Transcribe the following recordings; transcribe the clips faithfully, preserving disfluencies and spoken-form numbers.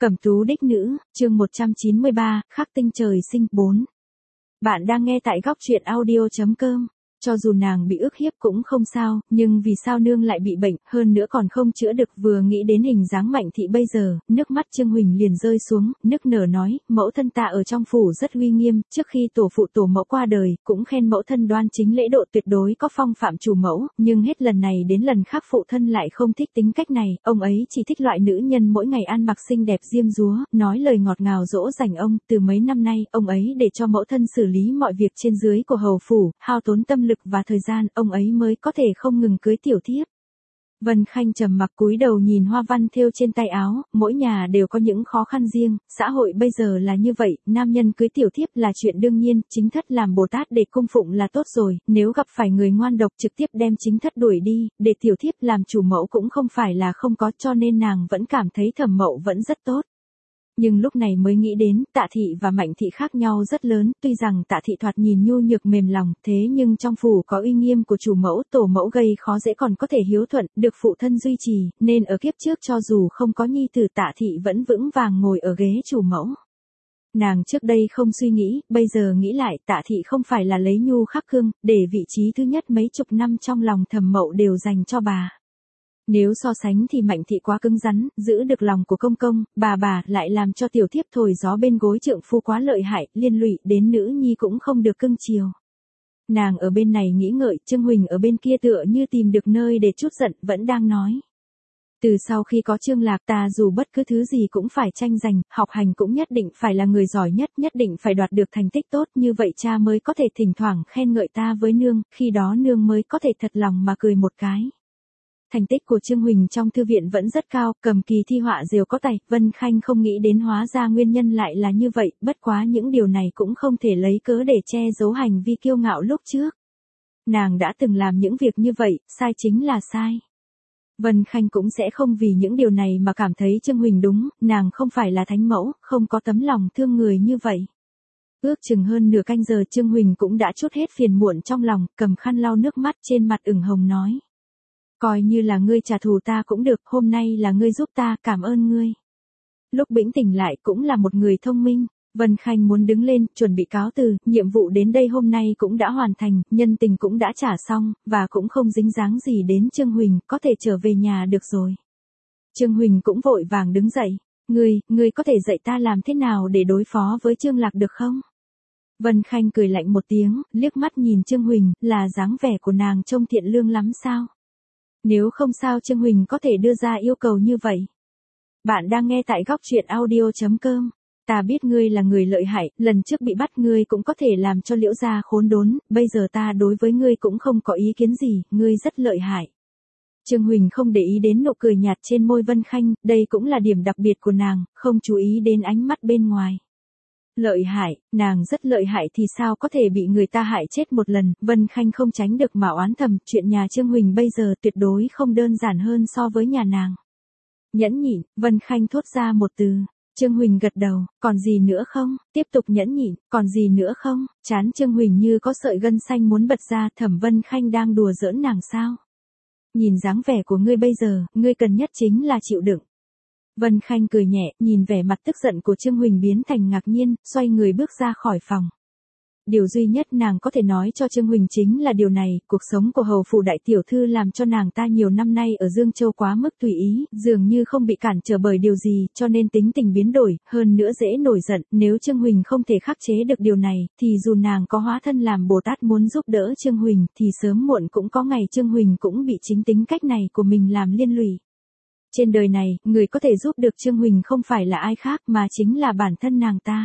Cẩm tú đích nữ, chương một trăm chín mươi ba, khắc tinh trời sinh, bốn. Bạn đang nghe tại góc truyện audio chấm com. Cho dù nàng bị ức hiếp cũng không sao, nhưng vì sao nương lại bị bệnh, hơn nữa còn không chữa được. Vừa nghĩ đến hình dáng Mạnh thị bây giờ, nước mắt Trương Huỳnh liền rơi xuống, nức nở nói, mẫu thân ta ở trong phủ rất uy nghiêm, trước khi tổ phụ tổ mẫu qua đời, cũng khen mẫu thân đoan chính lễ độ tuyệt đối có phong phạm chủ mẫu, nhưng hết lần này đến lần khác phụ thân lại không thích tính cách này, ông ấy chỉ thích loại nữ nhân mỗi ngày ăn mặc xinh đẹp diêm dúa, nói lời ngọt ngào dỗ dành ông. Từ mấy năm nay, ông ấy để cho mẫu thân xử lý mọi việc trên dưới của hầu phủ, hao tốn tâm lực và thời gian, ông ấy mới có thể không ngừng cưới tiểu thiếp. Vân Khanh trầm mặc cúi đầu nhìn hoa văn thêu trên tay áo, mỗi nhà đều có những khó khăn riêng, xã hội bây giờ là như vậy, nam nhân cưới tiểu thiếp là chuyện đương nhiên, chính thất làm Bồ Tát để cung phụng là tốt rồi, nếu gặp phải người ngoan độc trực tiếp đem chính thất đuổi đi, để tiểu thiếp làm chủ mẫu cũng không phải là không có, cho nên nàng vẫn cảm thấy Thẩm Mậu vẫn rất tốt. Nhưng lúc này mới nghĩ đến, Tạ thị và Mạnh thị khác nhau rất lớn, tuy rằng Tạ thị thoạt nhìn nhu nhược mềm lòng, thế nhưng trong phủ có uy nghiêm của chủ mẫu, tổ mẫu gây khó dễ còn có thể hiếu thuận, được phụ thân duy trì, nên ở kiếp trước cho dù không có nhi tử Tạ thị vẫn vững vàng ngồi ở ghế chủ mẫu. Nàng trước đây không suy nghĩ, bây giờ nghĩ lại, Tạ thị không phải là lấy nhu khắc cương, để vị trí thứ nhất mấy chục năm trong lòng Thẩm Mậu đều dành cho bà. Nếu so sánh thì Mạnh thị quá cứng rắn, giữ được lòng của công công, bà bà lại làm cho tiểu thiếp thổi gió bên gối trượng phu quá lợi hại, liên lụy đến nữ nhi cũng không được cưng chiều. Nàng ở bên này nghĩ ngợi, Trương Huỳnh ở bên kia tựa như tìm được nơi để trút giận, vẫn đang nói. Từ sau khi có Trương Lạc ta dù bất cứ thứ gì cũng phải tranh giành, học hành cũng nhất định phải là người giỏi nhất, nhất định phải đoạt được thành tích tốt, như vậy cha mới có thể thỉnh thoảng khen ngợi ta với nương, khi đó nương mới có thể thật lòng mà cười một cái. Thành tích của Trương Huỳnh trong thư viện vẫn rất cao, cầm kỳ thi họa diều có tài, Vân Khanh không nghĩ đến hóa ra nguyên nhân lại là như vậy, bất quá những điều này cũng không thể lấy cớ để che giấu hành vi kiêu ngạo lúc trước. Nàng đã từng làm những việc như vậy, sai chính là sai. Vân Khanh cũng sẽ không vì những điều này mà cảm thấy Trương Huỳnh đúng, nàng không phải là thánh mẫu, không có tấm lòng thương người như vậy. Ước chừng hơn nửa canh giờ Trương Huỳnh cũng đã trút hết phiền muộn trong lòng, cầm khăn lau nước mắt trên mặt ửng hồng nói. Coi như là ngươi trả thù ta cũng được, hôm nay là ngươi giúp ta, cảm ơn ngươi. Lúc bĩnh tỉnh lại cũng là một người thông minh, Vân Khanh muốn đứng lên, chuẩn bị cáo từ, nhiệm vụ đến đây hôm nay cũng đã hoàn thành, nhân tình cũng đã trả xong, và cũng không dính dáng gì đến Trương Huỳnh, có thể trở về nhà được rồi. Trương Huỳnh cũng vội vàng đứng dậy, ngươi, ngươi có thể dạy ta làm thế nào để đối phó với Trương Lạc được không? Vân Khanh cười lạnh một tiếng, liếc mắt nhìn Trương Huỳnh, là dáng vẻ của nàng trông thiện lương lắm sao? Nếu không sao Trương Huỳnh có thể đưa ra yêu cầu như vậy. Bạn đang nghe tại góc truyện audio chấm com. Ta biết ngươi là người lợi hại, lần trước bị bắt ngươi cũng có thể làm cho Liễu gia khốn đốn, bây giờ ta đối với ngươi cũng không có ý kiến gì, ngươi rất lợi hại. Trương Huỳnh không để ý đến nụ cười nhạt trên môi Vân Khanh, đây cũng là điểm đặc biệt của nàng, không chú ý đến ánh mắt bên ngoài. Lợi hại, nàng rất lợi hại thì sao có thể bị người ta hại chết một lần, Vân Khanh không tránh được mà oán thầm, chuyện nhà Trương Huỳnh bây giờ tuyệt đối không đơn giản hơn so với nhà nàng. Nhẫn nhịn, Vân Khanh thốt ra một từ, Trương Huỳnh gật đầu, còn gì nữa không, tiếp tục nhẫn nhịn, còn gì nữa không, trán Trương Huỳnh như có sợi gân xanh muốn bật ra, Thẩm Vân Khanh đang đùa giỡn nàng sao. Nhìn dáng vẻ của ngươi bây giờ, ngươi cần nhất chính là chịu đựng. Vân Khanh cười nhẹ, nhìn vẻ mặt tức giận của Trương Huỳnh biến thành ngạc nhiên, xoay người bước ra khỏi phòng. Điều duy nhất nàng có thể nói cho Trương Huỳnh chính là điều này, cuộc sống của hầu phủ đại tiểu thư làm cho nàng ta nhiều năm nay ở Dương Châu quá mức tùy ý, dường như không bị cản trở bởi điều gì, cho nên tính tình biến đổi, hơn nữa dễ nổi giận, nếu Trương Huỳnh không thể khắc chế được điều này, thì dù nàng có hóa thân làm Bồ Tát muốn giúp đỡ Trương Huỳnh, thì sớm muộn cũng có ngày Trương Huỳnh cũng bị chính tính cách này của mình làm liên lụy. Trên đời này, người có thể giúp được Trương Huỳnh không phải là ai khác mà chính là bản thân nàng ta.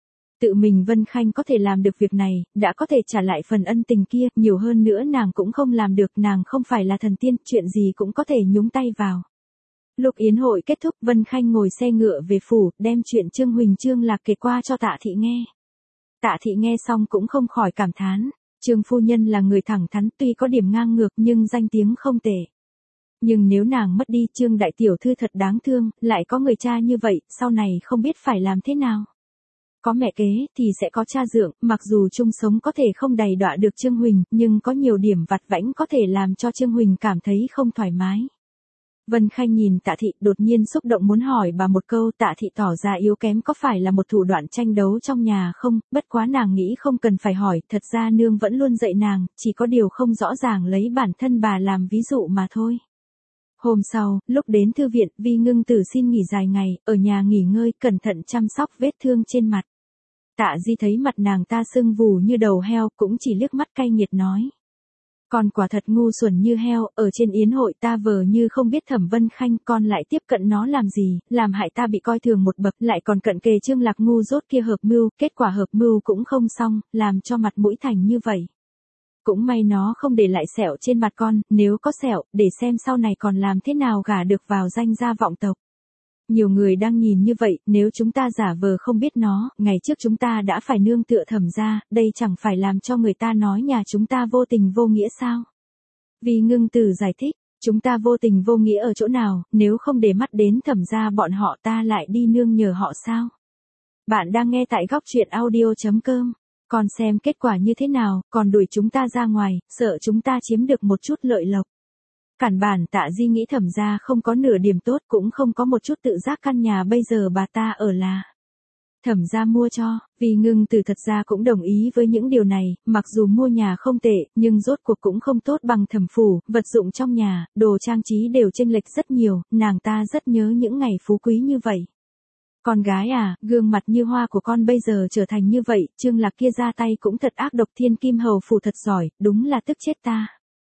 Tự mình Vân Khanh có thể làm được việc này, đã có thể trả lại phần ân tình kia, nhiều hơn nữa nàng cũng không làm được, nàng không phải là thần tiên, chuyện gì cũng có thể nhúng tay vào. Lúc yến hội kết thúc, Vân Khanh ngồi xe ngựa về phủ, đem chuyện Trương Huỳnh Trương Lạc kể qua cho Tạ thị nghe. Tạ thị nghe xong cũng không khỏi cảm thán, Trương phu nhân là người thẳng thắn, tuy có điểm ngang ngược nhưng danh tiếng không tệ. Nhưng nếu nàng mất đi Trương đại tiểu thư thật đáng thương, lại có người cha như vậy, sau này không biết phải làm thế nào. Có mẹ kế thì sẽ có cha dượng, mặc dù chung sống có thể không đầy đọa được Trương Huỳnh, nhưng có nhiều điểm vặt vãnh có thể làm cho Trương Huỳnh cảm thấy không thoải mái. Vân Khanh nhìn Tạ Thị, đột nhiên xúc động muốn hỏi bà một câu. Tạ Thị tỏ ra yếu kém có phải là một thủ đoạn tranh đấu trong nhà không, bất quá nàng nghĩ không cần phải hỏi, thật ra nương vẫn luôn dạy nàng, chỉ có điều không rõ ràng lấy bản thân bà làm ví dụ mà thôi. Hôm sau, lúc đến thư viện, Vi Ngưng Tử xin nghỉ dài ngày, ở nhà nghỉ ngơi, cẩn thận chăm sóc vết thương trên mặt. Tạ Di thấy mặt nàng ta sưng vù như đầu heo, cũng chỉ liếc mắt cay nghiệt nói. Con quả thật ngu xuẩn như heo, ở trên yến hội ta vờ như không biết Thẩm Vân Khanh, con lại tiếp cận nó làm gì, làm hại ta bị coi thường một bậc, lại còn cận kề Trương Lạc ngu dốt kia hợp mưu, kết quả hợp mưu cũng không xong, làm cho mặt mũi thành như vậy. Cũng may nó không để lại sẹo trên mặt con, nếu có sẹo, để xem sau này còn làm thế nào gả được vào danh gia vọng tộc. Nhiều người đang nhìn như vậy, nếu chúng ta giả vờ không biết nó, ngày trước chúng ta đã phải nương tựa Thẩm gia, đây chẳng phải làm cho người ta nói nhà chúng ta vô tình vô nghĩa sao? Vi Ngưng Tử giải thích, chúng ta vô tình vô nghĩa ở chỗ nào, nếu không để mắt đến Thẩm gia bọn họ ta lại đi nương nhờ họ sao? Bạn đang nghe tại góc truyện audio chấm com. Còn xem kết quả như thế nào, còn đuổi chúng ta ra ngoài, sợ chúng ta chiếm được một chút lợi lộc. Cản bản Tạ Di nghĩ Thẩm gia không có nửa điểm tốt, cũng không có một chút tự giác căn nhà bây giờ bà ta ở là Thẩm gia mua cho. Vi Ngưng Tử thật ra cũng đồng ý với những điều này, mặc dù mua nhà không tệ, nhưng rốt cuộc cũng không tốt bằng Thẩm phủ, vật dụng trong nhà, đồ trang trí đều chênh lệch rất nhiều, nàng ta rất nhớ những ngày phú quý như vậy. Con gái à, gương mặt như hoa của con bây giờ trở thành như vậy, Trương Lạc kia ra tay cũng thật ác độc, Thiên Kim hầu phủ thật giỏi, đúng là tức chết ta.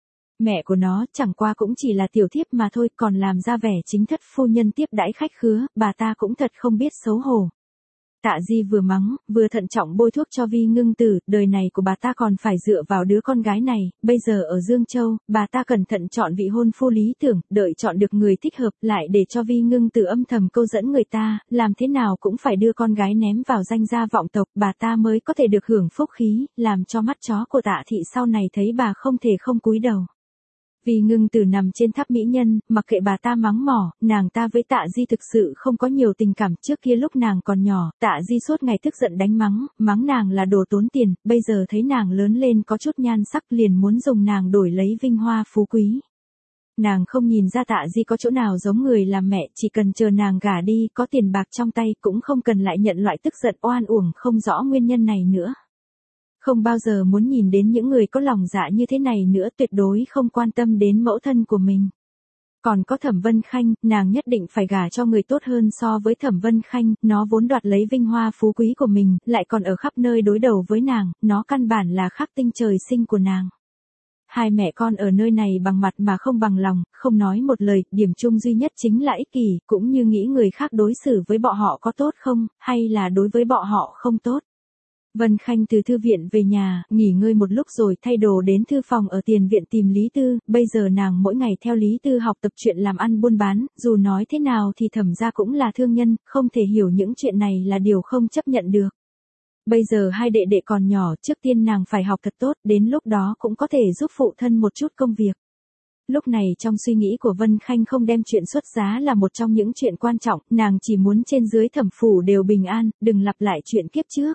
Mẹ của nó chẳng qua cũng chỉ là tiểu thiếp mà thôi, còn làm ra vẻ chính thất phu nhân tiếp đãi khách khứa, bà ta cũng thật không biết xấu hổ. Tạ Di vừa mắng, vừa thận trọng bôi thuốc cho Vi Ngưng Tử, đời này của bà ta còn phải dựa vào đứa con gái này, bây giờ ở Dương Châu, bà ta cẩn thận chọn vị hôn phu lý tưởng, đợi chọn được người thích hợp, lại để cho Vi Ngưng Tử âm thầm câu dẫn người ta, làm thế nào cũng phải đưa con gái ném vào danh gia vọng tộc, bà ta mới có thể được hưởng phúc khí, làm cho mắt chó của Tạ Thị sau này thấy bà không thể không cúi đầu. Vi Ngưng Tử nằm trên tháp mỹ nhân, mặc kệ bà ta mắng mỏ, nàng ta với Tạ Di thực sự không có nhiều tình cảm, trước kia lúc nàng còn nhỏ, Tạ Di suốt ngày tức giận đánh mắng, mắng nàng là đồ tốn tiền, bây giờ thấy nàng lớn lên có chút nhan sắc liền muốn dùng nàng đổi lấy vinh hoa phú quý. Nàng không nhìn ra Tạ Di có chỗ nào giống người làm mẹ, chỉ cần chờ nàng gả đi, có tiền bạc trong tay cũng không cần lại nhận loại tức giận oan uổng không rõ nguyên nhân này nữa. Không bao giờ muốn nhìn đến những người có lòng dạ như thế này nữa, tuyệt đối không quan tâm đến mẫu thân của mình. Còn có Thẩm Vân Khanh, nàng nhất định phải gả cho người tốt hơn so với Thẩm Vân Khanh, nó vốn đoạt lấy vinh hoa phú quý của mình, lại còn ở khắp nơi đối đầu với nàng, nó căn bản là khắc tinh trời sinh của nàng. Hai mẹ con ở nơi này bằng mặt mà không bằng lòng, không nói một lời, điểm chung duy nhất chính là ích kỷ, cũng như nghĩ người khác đối xử với bọn họ có tốt không, hay là đối với bọn họ không tốt. Vân Khanh từ thư viện về nhà, nghỉ ngơi một lúc rồi thay đồ đến thư phòng ở tiền viện tìm Lý Tư, bây giờ nàng mỗi ngày theo Lý Tư học tập chuyện làm ăn buôn bán, dù nói thế nào thì Thẩm gia cũng là thương nhân, không thể hiểu những chuyện này là điều không chấp nhận được. Bây giờ hai đệ đệ còn nhỏ, trước tiên nàng phải học thật tốt, đến lúc đó cũng có thể giúp phụ thân một chút công việc. Lúc này trong suy nghĩ của Vân Khanh không đem chuyện xuất giá là một trong những chuyện quan trọng, nàng chỉ muốn trên dưới Thẩm phủ đều bình an, đừng lặp lại chuyện kiếp trước.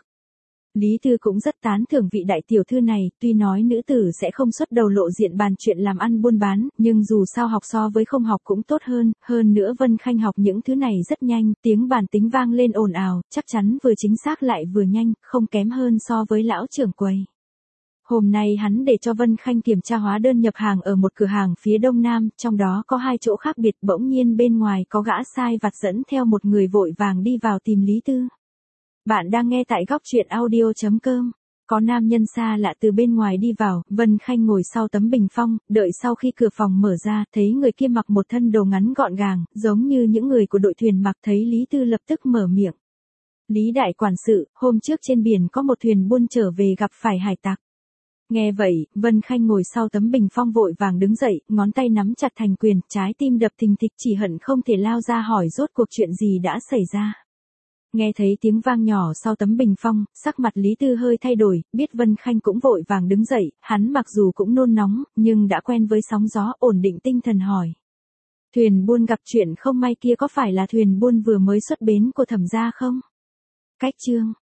Lý Tư cũng rất tán thưởng vị đại tiểu thư này, tuy nói nữ tử sẽ không xuất đầu lộ diện bàn chuyện làm ăn buôn bán, nhưng dù sao học so với không học cũng tốt hơn, hơn nữa Vân Khanh học những thứ này rất nhanh, tiếng bàn tính vang lên ồn ào, chắc chắn vừa chính xác lại vừa nhanh, không kém hơn so với lão trưởng quầy. Hôm nay hắn để cho Vân Khanh kiểm tra hóa đơn nhập hàng ở một cửa hàng phía đông nam, trong đó có hai chỗ khác biệt, bỗng nhiên bên ngoài có gã sai vặt dẫn theo một người vội vàng đi vào tìm Lý Tư. Bạn đang nghe tại góc truyện audio chấm com. Có nam nhân xa lạ từ bên ngoài đi vào, Vân Khanh ngồi sau tấm bình phong, đợi sau khi cửa phòng mở ra, thấy người kia mặc một thân đồ ngắn gọn gàng, giống như những người của đội thuyền mặc, thấy Lý Tư lập tức mở miệng. Lý đại quản sự, hôm trước trên biển có một thuyền buôn trở về gặp phải hải tặc. Nghe vậy, Vân Khanh ngồi sau tấm bình phong vội vàng đứng dậy, ngón tay nắm chặt thành quyền, trái tim đập thình thịch chỉ hận không thể lao ra hỏi rốt cuộc chuyện gì đã xảy ra. Nghe thấy tiếng vang nhỏ sau tấm bình phong, sắc mặt Lý Tư hơi thay đổi, biết Vân Khanh cũng vội vàng đứng dậy, hắn mặc dù cũng nôn nóng, nhưng đã quen với sóng gió, ổn định tinh thần hỏi. Thuyền buôn gặp chuyện không may kia có phải là thuyền buôn vừa mới xuất bến của Thẩm gia không? Cách chương